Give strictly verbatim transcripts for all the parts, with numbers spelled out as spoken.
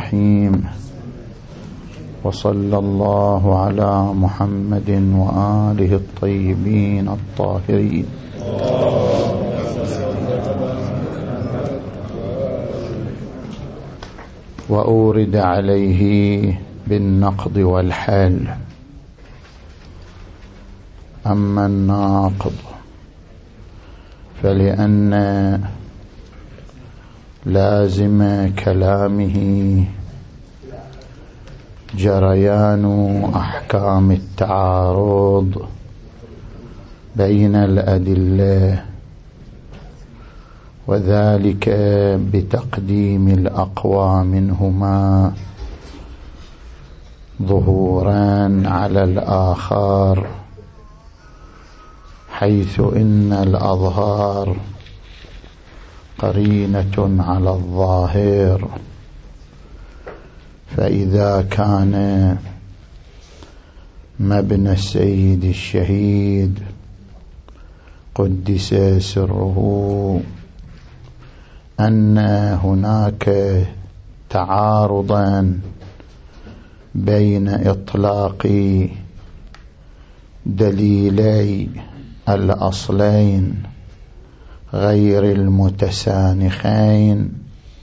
الرحيم. وصلى الله على محمد وآله الطيبين الطاهرين. وأورد عليه بالنقض والحال. أما الناقض فلأن لازم كلامه جريان أحكام التعارض بين الأدلة، وذلك بتقديم الأقوى منهما ظهورا على الآخر، حيث إن الأظهار قرينة على الظاهر. فإذا كان مبنى السيد الشهيد قدس سره أن هناك تعارضا بين إطلاق دليلي الأصلين غير المتسانخين،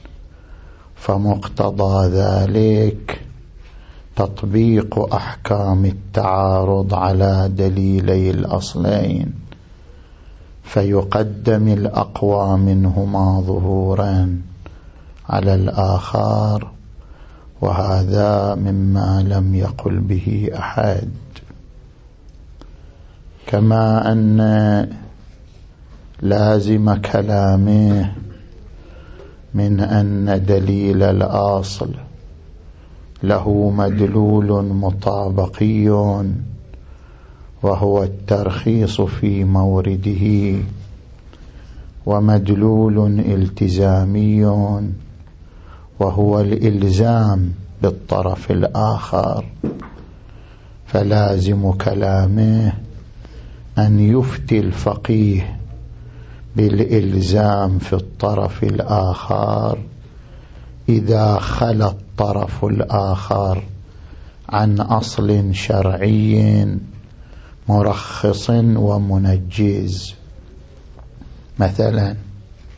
فمقتضى ذلك تطبيق أحكام التعارض على دليلي الأصلين، فيقدم الأقوى منهما ظهورا على الآخر، وهذا مما لم يقل به أحد. كما أن لازم كلامه من أن دليل الأصل له مدلول مطابقي وهو الترخيص في مورده، ومدلول التزامي وهو الإلزام بالطرف الآخر، فلازم كلامه أن يفتي الفقيه بالإلزام في الطرف الآخر إذا خلا الطرف الآخر عن أصل شرعي مرخص ومنجز. مثلا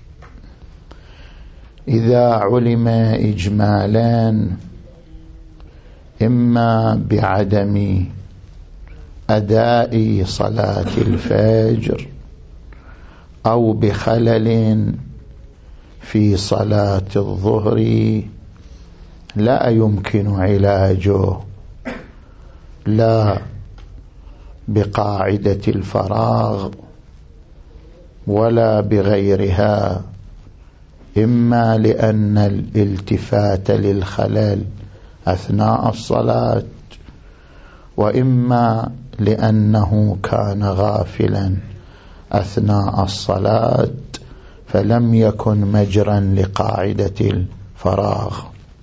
إذا علم إجمالا إما بعدم أداء صلاة الفجر أو بخلل في صلاة الظهر لا يمكن علاجه لا بقاعدة الفراغ ولا بغيرها، إما لأن الالتفات للخلل أثناء الصلاة، وإما لأنه كان غافلا أثناء الصلاة فلم يكن مجرا لقاعدة الفراغ.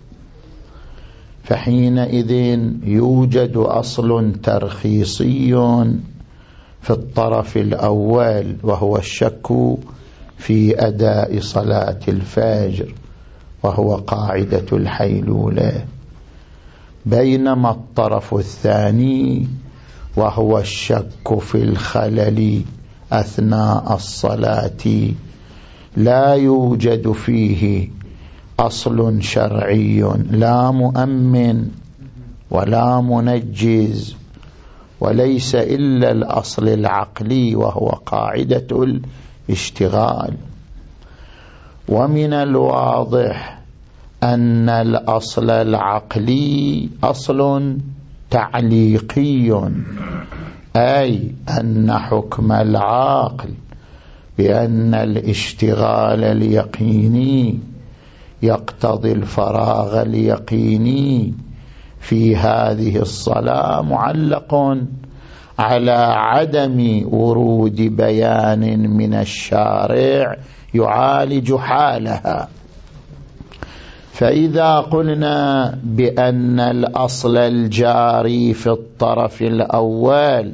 فحينئذ يوجد أصل ترخيصي في الطرف الأول وهو الشك في أداء صلاة الفجر، وهو قاعدة الحيلولة، بينما الطرف الثاني وهو الشك في الخلل أثناء الصلاة لا يوجد فيه أصل شرعي لا مؤمن ولا منجز، وليس إلا الأصل العقلي وهو قاعدة الاشتغال. ومن الواضح أن الأصل العقلي أصل تعليقي، أي أن حكم العقل بأن الاشتغال اليقيني يقتضي الفراغ اليقيني في هذه الصلاة معلق على عدم ورود بيان من الشارع يعالج حالها. فإذا قلنا بأن الأصل الجاري في الطرف الأول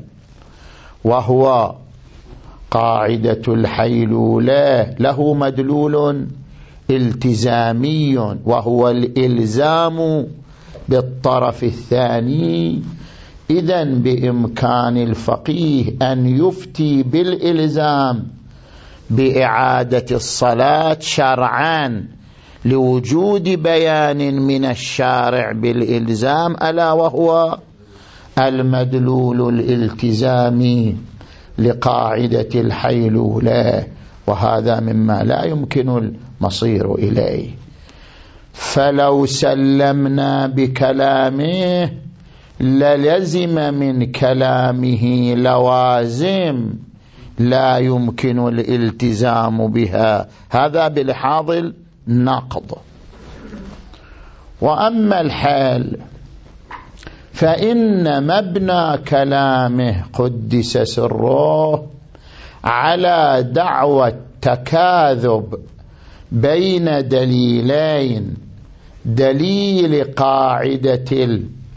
وهو قاعدة الحيلولة له مدلول التزامي وهو الإلزام بالطرف الثاني، إذن بإمكان الفقيه أن يفتي بالإلزام بإعادة الصلاة شرعا لوجود بيان من الشارع بالإلزام، ألا وهو المدلول الالتزامي لقاعدة الحيلولة، وهذا مما لا يمكن المصير إليه. فلو سلمنا بكلامه للزم من كلامه لوازم لا يمكن الالتزام بها، هذا بلحاظ النقض. وأما الحال فإن مبنى كلامه قدس سره على دعوى التكاذب بين دليلين، دليل قاعدة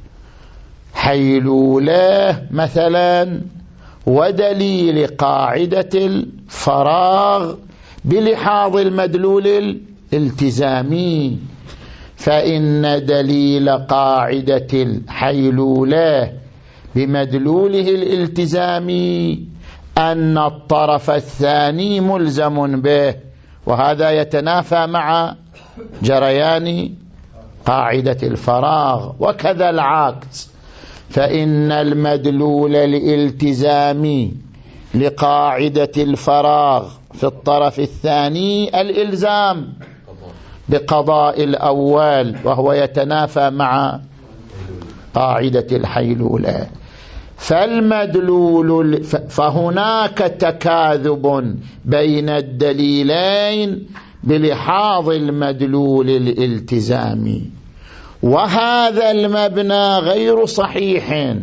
الحيلولة مثلا ودليل قاعدة الفراغ بلحاظ المدلول الالتزامي. فإن دليل قاعدة الحيلولة بمدلوله الالتزامي أن الطرف الثاني ملزم به، وهذا يتنافى مع جريان قاعدة الفراغ. وكذا العكس، فإن المدلول الالتزامي لقاعدة الفراغ في الطرف الثاني الإلزام بقضاء الأول، وهو يتنافى مع قاعدة الحيلولة. فالمدلول فهناك تكاذب بين الدليلين بلحاظ المدلول الالتزامي، وهذا المبنى غير صحيح،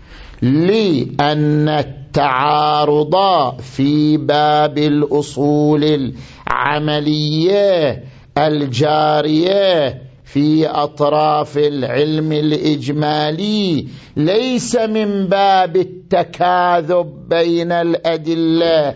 لأن التعارض في باب الأصول العملية الجارية في أطراف العلم الإجمالي ليس من باب التكاذب بين الأدلة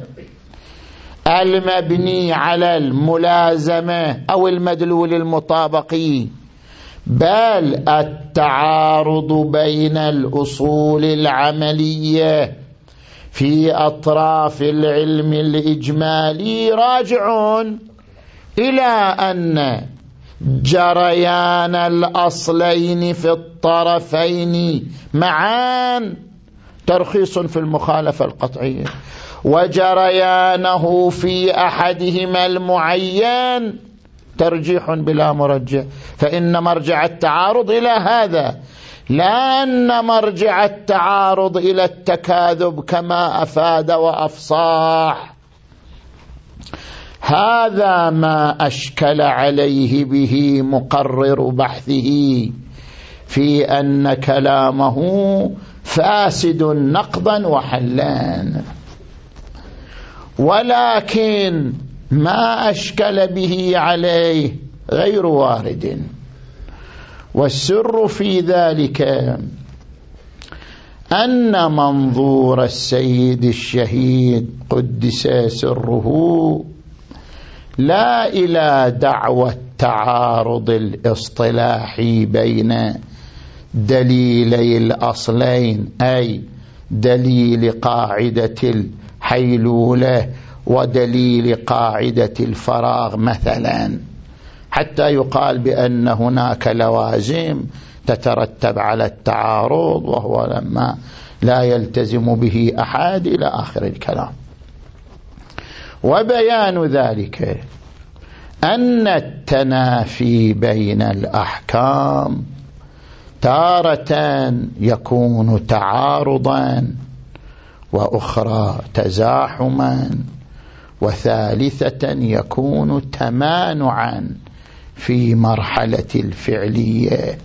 المبني على الملازمة أو المدلول المطابقي، بل التعارض بين الأصول العملية في أطراف العلم الإجمالي راجع إلى أن جريان الأصلين في الطرفين معا ترخيص في المخالفة القطعية، وجريانه في أحدهما المعين ترجيح بلا مرجح. فإن مرجع التعارض إلى هذا، لا أن مرجع التعارض إلى التكاذب كما أفاد وأفصاح. هذا ما أشكل عليه به مقرر بحثه في أن كلامه فاسد نقضا وحلان، ولكن ما أشكل به عليه غير وارد. والسر في ذلك أن منظور السيد الشهيد قدس سره لا إلى دعوى التعارض الاصطلاحي بين دليلي الأصلين، أي دليل قاعدة الحيلولة ودليل قاعدة الفراغ مثلا، حتى يقال بأن هناك لوازم تترتب على التعارض وهو لما لا يلتزم به أحد إلى آخر الكلام. وبيان ذلك أن التنافي بين الأحكام تارة يكون تعارضا، وأخرى تزاحما، وثالثة يكون تمانعا في مرحلة الفعلية.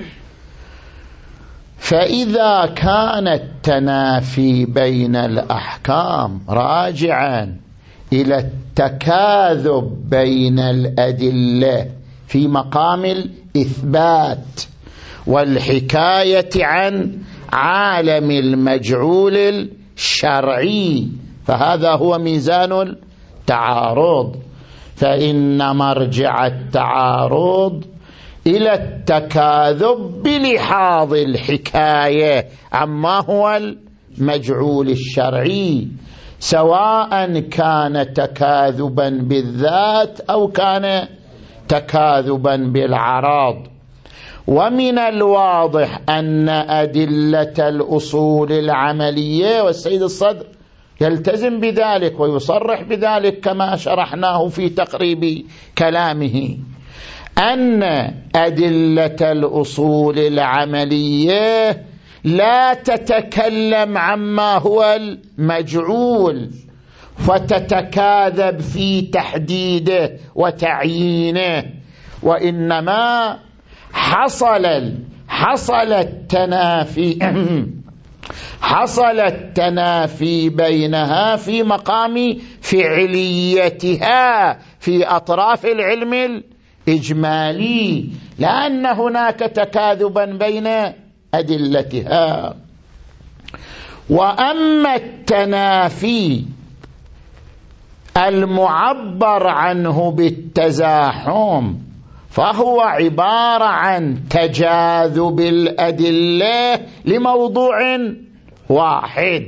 فإذا كان التنافي بين الأحكام راجعا إلى التكاذب بين الأدلة في مقام الإثبات والحكاية عن عالم المجعول الشرعي، فهذا هو ميزان التعارض. فإن مرجع التعارض إلى التكاذب بلحاظ الحكاية عما هو المجعول الشرعي، سواء كان تكاذبا بالذات أو كان تكاذبا بالعرض. ومن الواضح أن أدلة الأصول العملية، والسيد الصدر يلتزم بذلك ويصرح بذلك كما شرحناه في تقريب كلامه، أن أدلة الأصول العملية لا تتكلم عما هو المجعول فتتكاذب في تحديده وتعيينه، وإنما حصل حصل التنافي حصل التنافي بينها في مقام فعليتها في أطراف العلم الإجمالي، لأن هناك تكاذبا بين أدلتها. وأما التنافي المعبر عنه بالتزاحم فهو عبارة عن تجاذب الأدلة لموضوع واحد،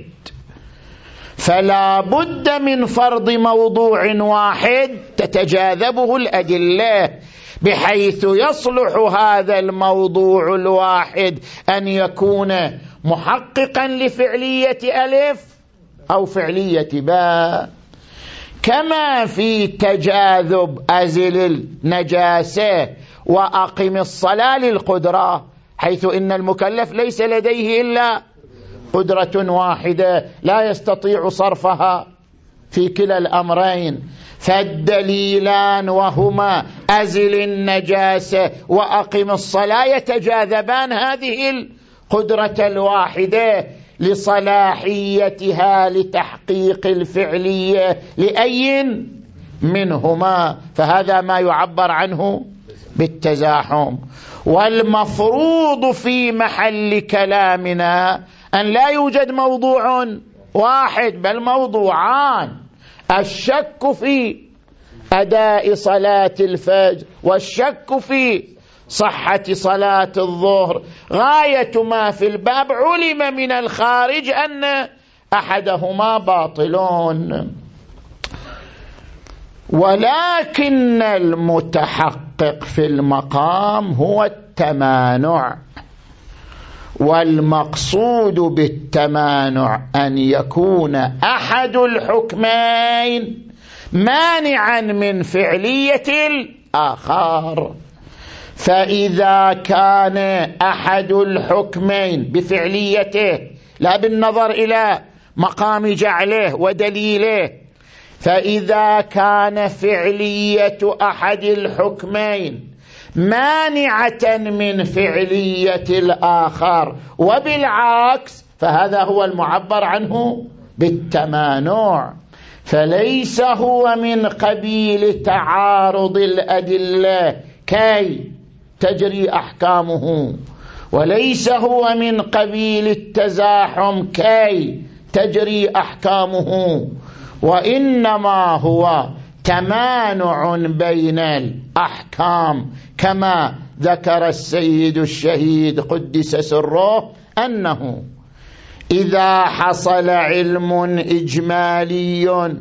فلا بد من فرض موضوع واحد تتجاذبه الأدلة، بحيث يصلح هذا الموضوع الواحد أن يكون محققا لفعلية ألف أو فعلية باء، كما في تجاذب أزل النجاسة وأقم الصلاة للقدرة، حيث إن المكلف ليس لديه إلا قدرة واحدة لا يستطيع صرفها في كلا الأمرين، فالدليلان وهما أزل النجاسة وأقم الصلاة يتجاذبان هذه القدرة الواحدة لصلاحيتها لتحقيق الفعلية لأي منهما، فهذا ما يعبر عنه بالتزاحم. والمفروض في محل كلامنا أن لا يوجد موضوع واحد بل موضوعان، الشك في أداء صلاة الفجر والشك في صحة صلاة الظهر، غاية ما في الباب علم من الخارج أن أحدهما باطلون، ولكن المتحقق في المقام هو التمانع، والمقصود بالتمانع أن يكون أحد الحكمين مانعا من فعلية الآخر، فإذا كان أحد الحكمين بفعليته لا بالنظر إلى مقام جعله ودليله، فإذا كان فعلية أحد الحكمين مانعة من فعلية الآخر وبالعكس، فهذا هو المعبر عنه بالتمانع، فليس هو من قبيل تعارض الأدلة كي تجري أحكامه، وليس هو من قبيل التزاحم كي تجري أحكامه، وإنما هو تمانع بين الأحكام، كما ذكر السيد الشهيد قدس سره أنه إذا حصل علم إجمالي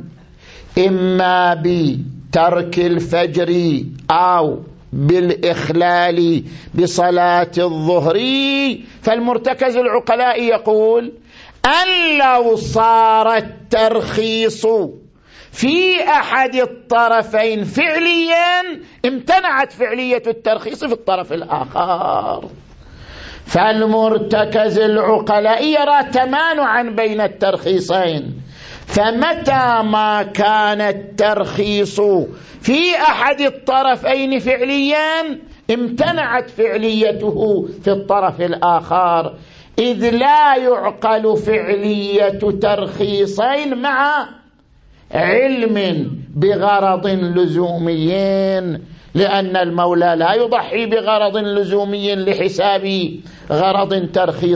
إما بترك الفجر أو بالإخلال بصلاة الظهر، فالمرتكز العقلاء يقول أن لو صار الترخيص في أحد الطرفين فعليا امتنعت فعلية الترخيص في الطرف الآخر، فالمرتكز العقلاء يرى تمانعا بين الترخيصين، فمتى ما كان الترخيص في أحد الطرفين فعليا امتنعت فعليته في الطرف الآخر، إذ لا يعقل فعلية ترخيصين مع علم بغرض لزوميين، لأن المولى لا يضحي بغرض لزومي لحساب غرض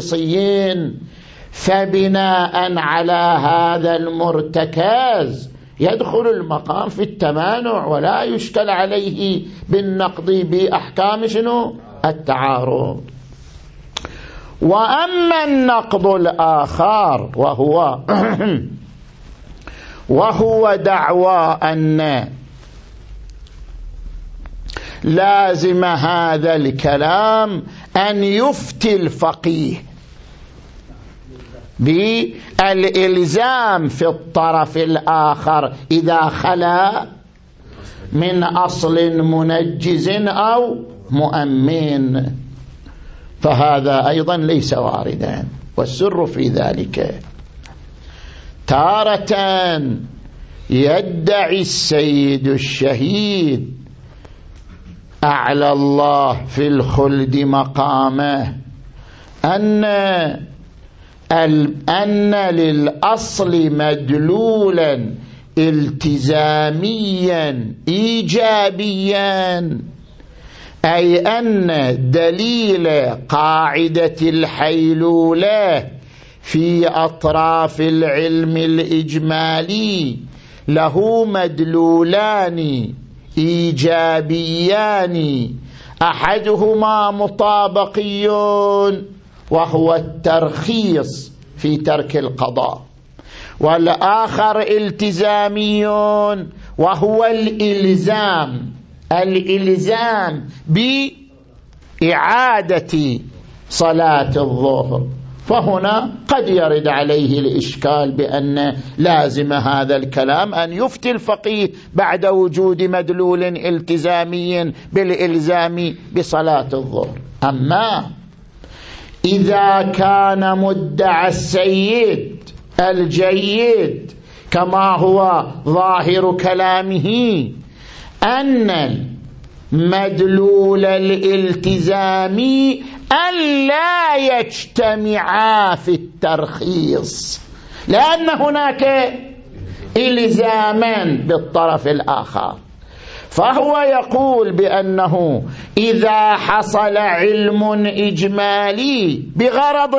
ترخيصيين، فبناء على هذا المرتكز يدخل المقام في التمانع ولا يشكل عليه بالنقض بأحكام شنو التعارض. وأما النقض الآخر وهو وهو دعوى أن لازم هذا الكلام أن يفتي الفقيه بالإلزام في الطرف الآخر إذا خلا من أصل منجز أو مؤمن، فهذا أيضا ليس واردا. والسر في ذلك تارة يدعي السيد الشهيد أعلى الله في الخلد مقامه أن أن للأصل مدلولا التزاميا إيجابيا، أي أن دليل قاعدة الحيلولة في أطراف العلم الإجمالي له مدلولان إيجابيان، أحدهما مطابقي وهو الترخيص في ترك القضاء، والآخر التزامي وهو الإلزام الإلزام بإعادة صلاة الظهر. فهنا قد يرد عليه الإشكال بأن لازم هذا الكلام أن يفتي الفقيه بعد وجود مدلول التزامي بالإلزام بصلاة الظهر. أما إذا كان مدعى السيد الجيد كما هو ظاهر كلامه أن مدلول الالتزام أن لا يجتمعا في الترخيص، لأن هناك إلزاما بالطرف الآخر، فهو يقول بأنه إذا حصل علم إجمالي بغرض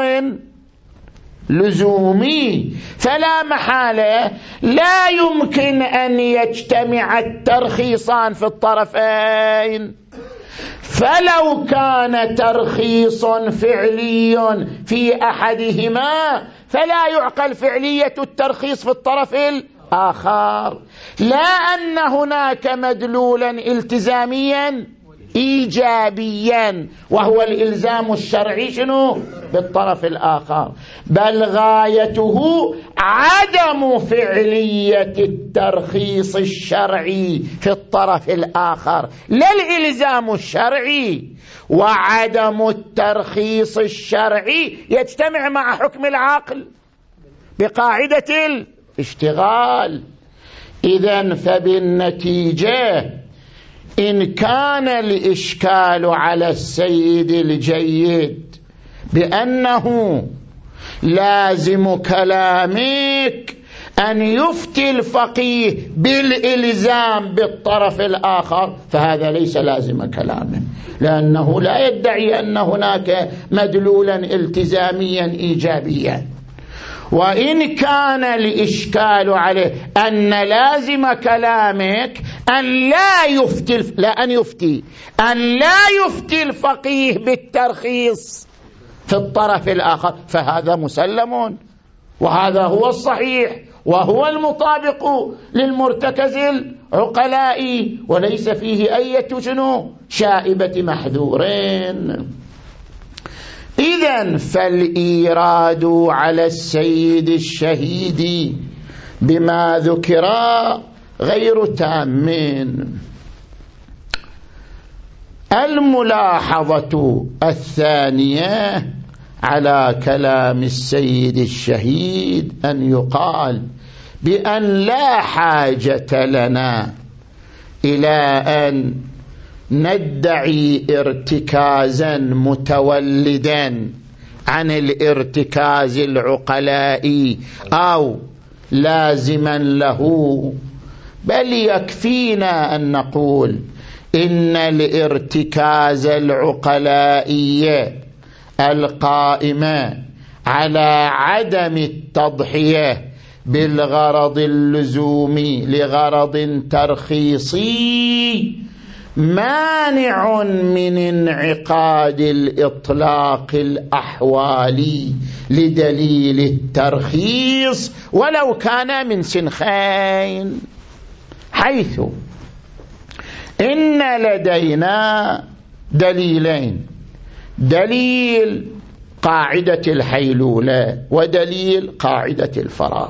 لزومي فلا محالة لا يمكن أن يجتمع الترخيصان في الطرفين. فلو كان ترخيص فعلي في أحدهما فلا يعقل فعلية الترخيص في الطرف الآخر، لا أن هناك مدلولا التزاميا إيجابيا وهو الإلزام الشرعي شنو بالطرف الآخر، بل غايته عدم فعلية الترخيص الشرعي في الطرف الآخر، لا الإلزام الشرعي. وعدم الترخيص الشرعي يجتمع مع حكم العقل بقاعدة الاشتغال. إذن فبالنتيجة إن كان الإشكال على السيد الجيد بأنه لازم كلامك أن يفتي الفقيه بالإلزام بالطرف الآخر، فهذا ليس لازم كلامه، لأنه لا يدعي أن هناك مدلولا التزاميا إيجابيا. وإن كان الإشكال عليه أن لازم كلامك أن لا يفتي لا أن يفتي أن لا يفتي الفقيه بالترخيص في الطرف الآخر، فهذا مسلم، وهذا هو الصحيح وهو المطابق للمرتكز العقلاء، وليس فيه أي شنو شائبة محذورين. إذن فالإيراد على السيد الشهيد بما ذكر غير تام. الملاحظة الثانية على كلام السيد الشهيد أن يقال بأن لا حاجة لنا إلى أن ندعي ارتكازا متولدا عن الارتكاز العقلائي أو لازما له، بل يكفينا أن نقول إن الارتكاز العقلائي القائم على عدم التضحية بالغرض اللزومي لغرض ترخيصي مانع من انعقاد الإطلاق الأحوالي لدليل الترخيص ولو كان من سنخين، حيث إن لدينا دليلين: دليل قاعدة الحيلولة ودليل قاعدة الفراغ،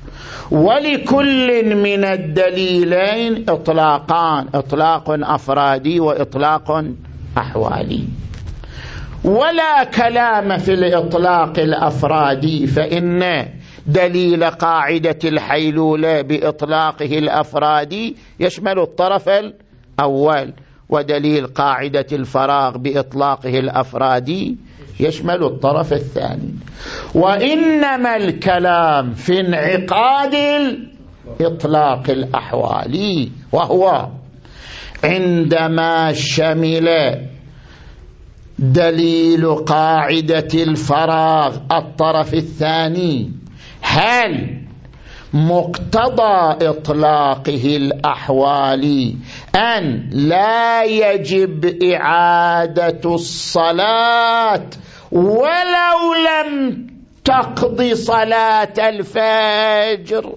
ولكل من الدليلين إطلاقان: إطلاق أفرادي وإطلاق أحوالي. ولا كلام في الإطلاق الأفرادي، فإن دليل قاعدة الحيلولة بإطلاقه الأفرادي يشمل الطرف الأول، ودليل قاعدة الفراغ بإطلاقه الأفرادي يشمل الطرف الثاني. وإنما الكلام في انعقاد الإطلاق الأحوالي، وهو عندما شمل دليل قاعدة الفراغ الطرف الثاني، هل مقتضى إطلاقه الأحوالي أن لا يجب إعادة الصلاة ولو لم تقضي صلاة الفجر،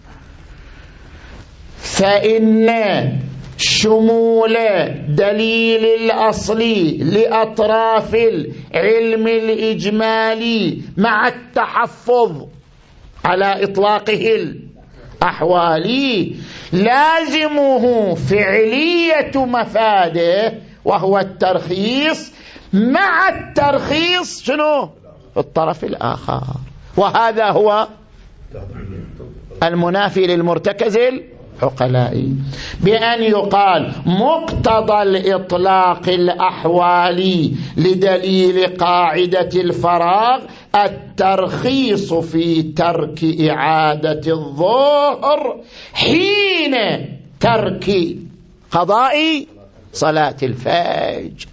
فإن شمول دليل الأصلي لأطراف العلم الإجمالي مع التحفظ على إطلاقه الأحوالي لازمه فعلية مفاده وهو الترخيص، مع الترخيص شنو في الطرف الآخر. وهذا هو المنافي للمرتكز العقلائي، بأن يقال مقتضى الإطلاق الأحوالي لدليل قاعدة الفراغ الترخيص في ترك إعادة الظهر حين ترك قضاء صلاة الفجر.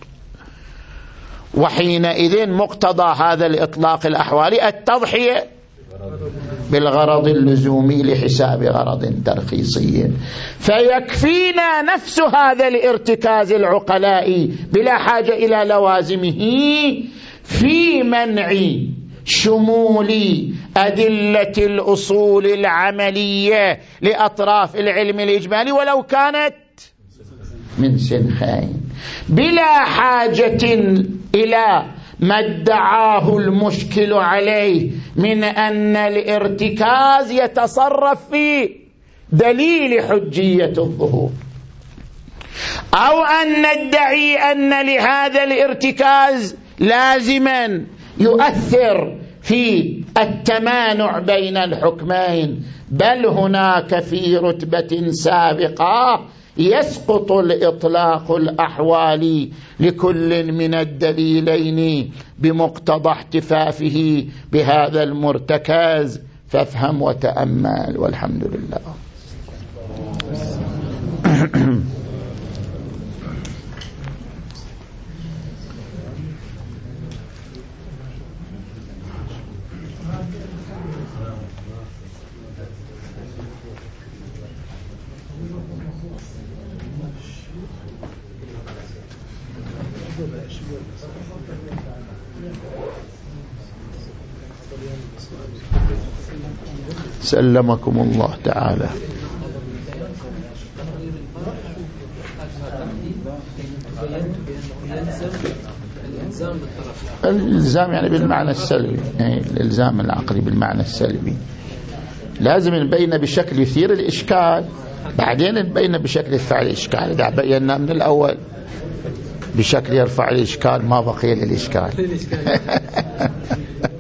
وحينئذ مقتضى هذا الإطلاق الأحوالي التضحية بالغرض اللزومي لحساب غرض ترخيصي. فيكفينا نفس هذا الارتكاز العقلائي بلا حاجة إلى لوازمه في منع شمول أدلة الأصول العملية لأطراف العلم الإجمالي ولو كانت من سنخين، بلا حاجة إلى ما ادعاه المشكل عليه من أن الارتكاز يتصرف في دليل حجية الظهور، أو أن ندعي أن لهذا الارتكاز لازما يؤثر في التمانع بين الحكمين، بل هناك في رتبة سابقة يسقط الإطلاق الأحوالي لكل من الدليلين بمقتضى احتفافه بهذا المرتكز. فافهم وتأمل، والحمد لله. سلمكم الله تعالى. الإلزام يعني بالمعنى السلبي، يعني الإلزام العقلي بالمعنى السلبي لازم نبين بشكل يثير الإشكال، بعدين نبين بشكل يرفع الإشكال. إذا بينا من الأول بشكل يرفع الإشكال ما بقي للإشكال.